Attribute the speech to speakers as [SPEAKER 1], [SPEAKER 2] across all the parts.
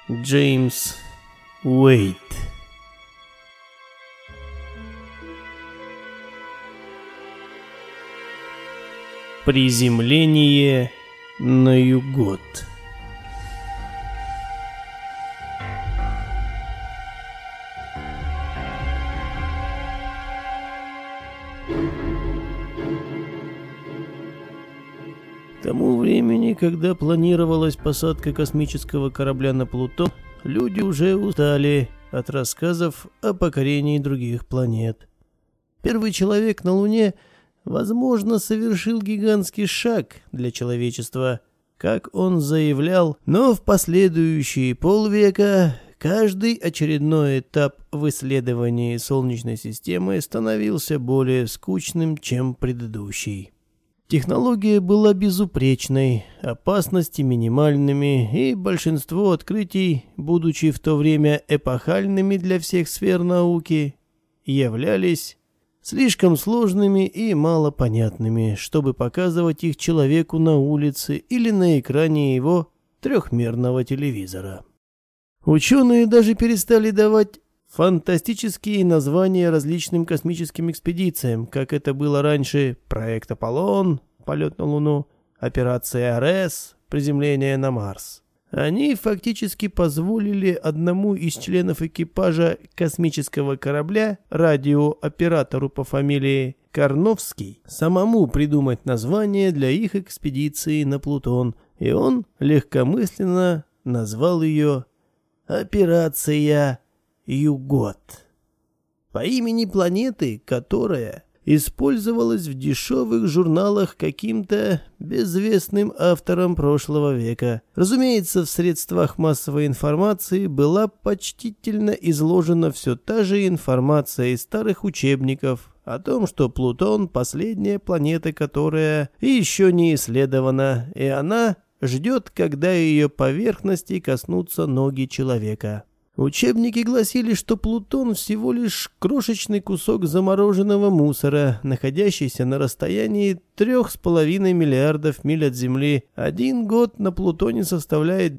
[SPEAKER 1] Джеймс Уэйт. Приземление на Югот. К тому времени, когда планировалась посадка космического корабля на Плутон, люди уже устали от рассказов о покорении других планет. Первый человек на Луне, возможно, совершил гигантский шаг для человечества, как он заявлял, но в последующие полвека каждый очередной этап в исследовании Солнечной системы становился более скучным, чем предыдущий. Технология была безупречной, опасности минимальными, и большинство открытий, будучи в то время эпохальными для всех сфер науки, являлись слишком сложными и малопонятными, чтобы показывать их человеку на улице или на экране его трехмерного телевизора. Ученые даже перестали давать фантастические названия различным космическим экспедициям, как это было раньше: проект Аполлон, полет на Луну, операция Арес, приземление на Марс. Они фактически позволили одному из членов экипажа космического корабля, радиооператору по фамилии Карновский, самому придумать название для их экспедиции на Плутон, и он легкомысленно назвал ее «Операция Югот» по имени планеты, которая использовалась в дешевых журналах каким-то безвестным автором прошлого века. Разумеется, в средствах массовой информации была почтительно изложена все та же информация из старых учебников о том, что Плутон — последняя планета, которая еще не исследована, и она ждет, когда ее поверхности коснутся ноги человека. Учебники гласили, что Плутон всего лишь крошечный кусок замороженного мусора, находящийся на расстоянии 3,5 миллиардов миль от Земли. 1 год на Плутоне составляет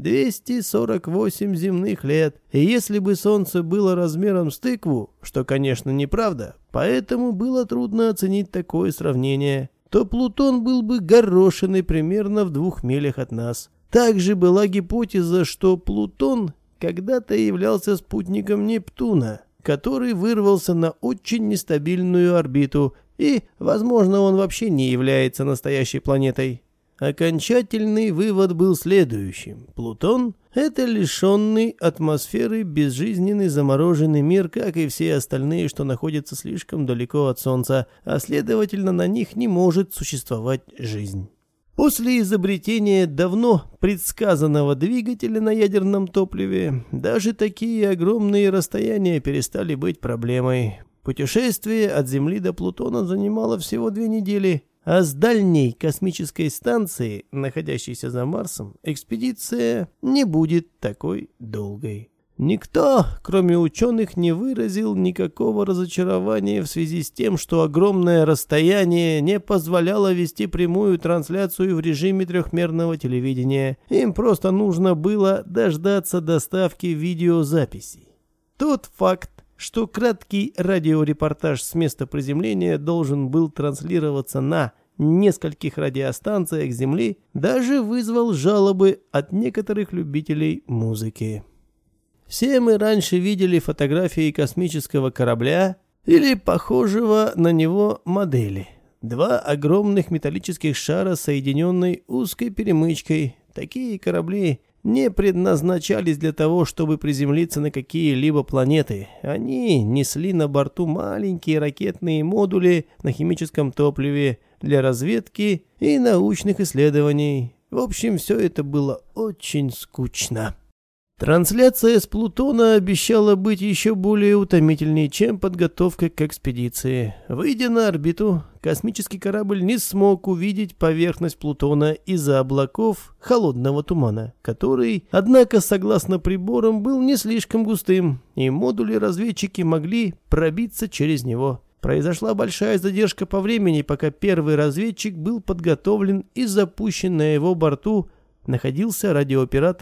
[SPEAKER 1] 248 земных лет. И если бы Солнце было размером с тыкву, что, конечно, неправда, поэтому было трудно оценить такое сравнение, то Плутон был бы горошиной примерно в 2 милях от нас. Также была гипотеза, что Плутон когда-то являлся спутником Нептуна, который вырвался на очень нестабильную орбиту, и, возможно, он вообще не является настоящей планетой. Окончательный вывод был следующим: Плутон — это лишенный атмосферы безжизненный замороженный мир, как и все остальные, что находятся слишком далеко от Солнца, а следовательно, на них не может существовать жизнь. После изобретения давно предсказанного двигателя на ядерном топливе даже такие огромные расстояния перестали быть проблемой. Путешествие от Земли до Плутона занимало всего 2 недели, а с дальней космической станции, находящейся за Марсом, экспедиция не будет такой долгой. Никто, кроме ученых, не выразил никакого разочарования в связи с тем, что огромное расстояние не позволяло вести прямую трансляцию в режиме трехмерного телевидения. Им просто нужно было дождаться доставки видеозаписей. Тот факт, что краткий радиорепортаж с места приземления должен был транслироваться на нескольких радиостанциях Земли, даже вызвал жалобы от некоторых любителей музыки. Все мы раньше видели фотографии космического корабля или похожего на него модели. 2 огромных металлических шара, соединенные узкой перемычкой. Такие корабли не предназначались для того, чтобы приземлиться на какие-либо планеты. Они несли на борту маленькие ракетные модули на химическом топливе для разведки и научных исследований. В общем, все это было очень скучно. Трансляция с Плутона обещала быть еще более утомительней, чем подготовка к экспедиции. Выйдя на орбиту, космический корабль не смог увидеть поверхность Плутона из-за облаков холодного тумана, который, однако, согласно приборам, был не слишком густым, и модули-разведчики могли пробиться через него. Произошла большая задержка по времени, пока первый разведчик был подготовлен и запущен. На его борту находился радиооператор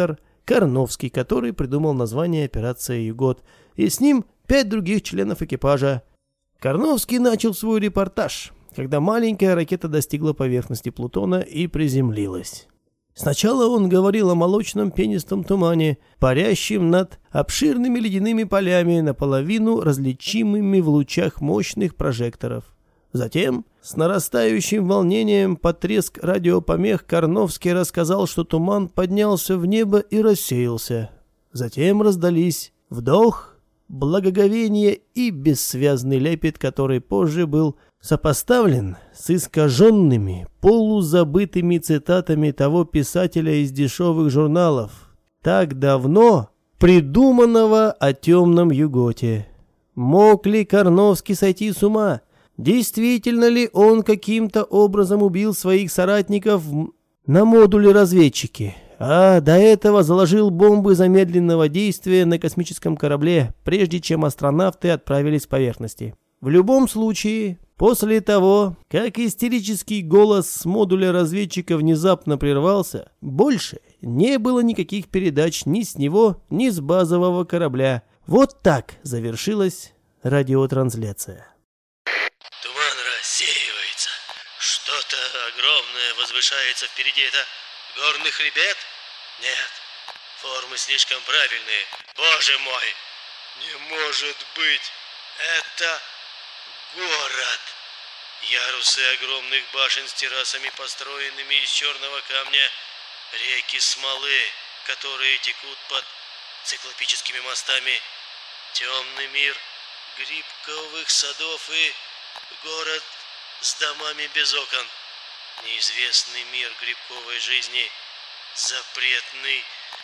[SPEAKER 1] Карновский, который придумал название «Операция Югот», и с ним 5 других членов экипажа. Карновский начал свой репортаж, когда маленькая ракета достигла поверхности Плутона и приземлилась. Сначала он говорил о молочном пенистом тумане, парящем над обширными ледяными полями, наполовину различимыми в лучах мощных прожекторов. Затем, с нарастающим волнением под треск радиопомех, Карновский рассказал, что туман поднялся в небо и рассеялся. Затем раздались вдох, благоговение и бессвязный лепет, который позже был сопоставлен с искаженными, полузабытыми цитатами того писателя из дешевых журналов, так давно придуманного о темном Юготе. Мог ли Карновский сойти с ума? Действительно ли он каким-то образом убил своих соратников на модуле разведчики, а до этого заложил бомбы замедленного действия на космическом корабле, прежде чем астронавты отправились с поверхности? В любом случае, после того, как истерический голос с модуля разведчика внезапно прервался, больше не было никаких передач ни с него, ни с базового корабля. Вот так завершилась радиотрансляция.
[SPEAKER 2] Туман рассеивается. Что-то огромное возвышается впереди. Это горный хребет? Нет, формы слишком правильные. Боже мой! Не может быть! Это город! Ярусы огромных башен с террасами, построенными из черного камня, реки смолы, которые текут под циклопическими мостами, темный мир грибковых садов и город с домами без окон, неизвестный мир грибковой жизни, запретный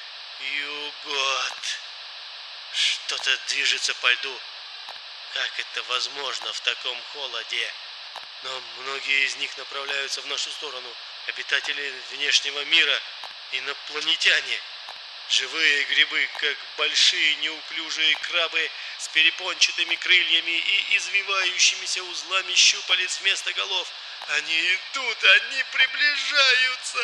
[SPEAKER 2] Югот. Что-то движется по льду. Как это возможно в таком холоде? Но многие из них направляются в нашу сторону. Обитатели внешнего мира, инопланетяне. Живые грибы, как большие неуклюжие крабы с перепончатыми крыльями и извивающимися узлами щупалец вместо голов. Они идут, они приближаются.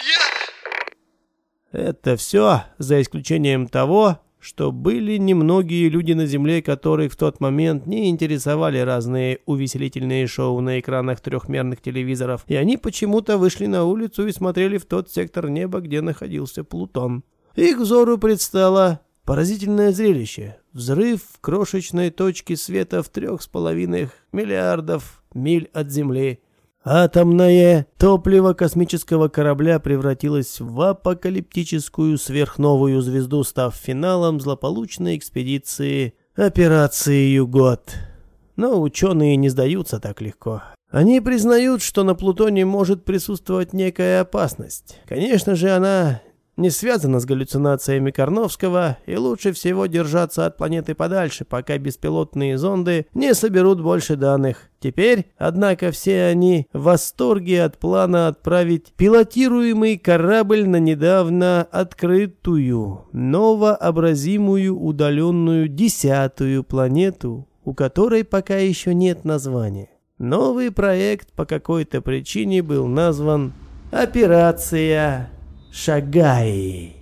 [SPEAKER 1] Это все, за исключением того, что были немногие люди на Земле, которых в тот момент не интересовали разные увеселительные шоу на экранах трехмерных телевизоров, и они почему-то вышли на улицу и смотрели в тот сектор неба, где находился Плутон. Их взору предстало поразительное зрелище. Взрыв в крошечной точке света в 3,5 миллиардов миль от Земли. Атомное топливо космического корабля превратилось в апокалиптическую сверхновую звезду, став финалом злополучной экспедиции операции Югот. Но ученые не сдаются так легко. Они признают, что на Плутоне может присутствовать некая опасность. Конечно же, она не связана с галлюцинациями Карновского, и лучше всего держаться от планеты подальше, пока беспилотные зонды не соберут больше данных. Теперь, однако, все они в восторге от плана отправить пилотируемый корабль на недавно открытую, новообразимую удаленную 10-ю планету, у которой пока еще нет названия. Новый проект по какой-то причине был назван «Операция Шагай».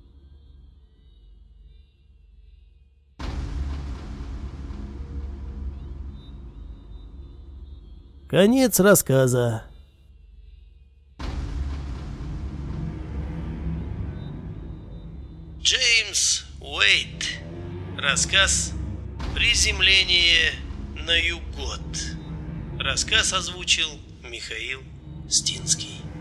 [SPEAKER 1] Конец рассказа.
[SPEAKER 2] Джеймс Уэйт. Рассказ «Приземление на Югот». Рассказ озвучил Михаил Стинский.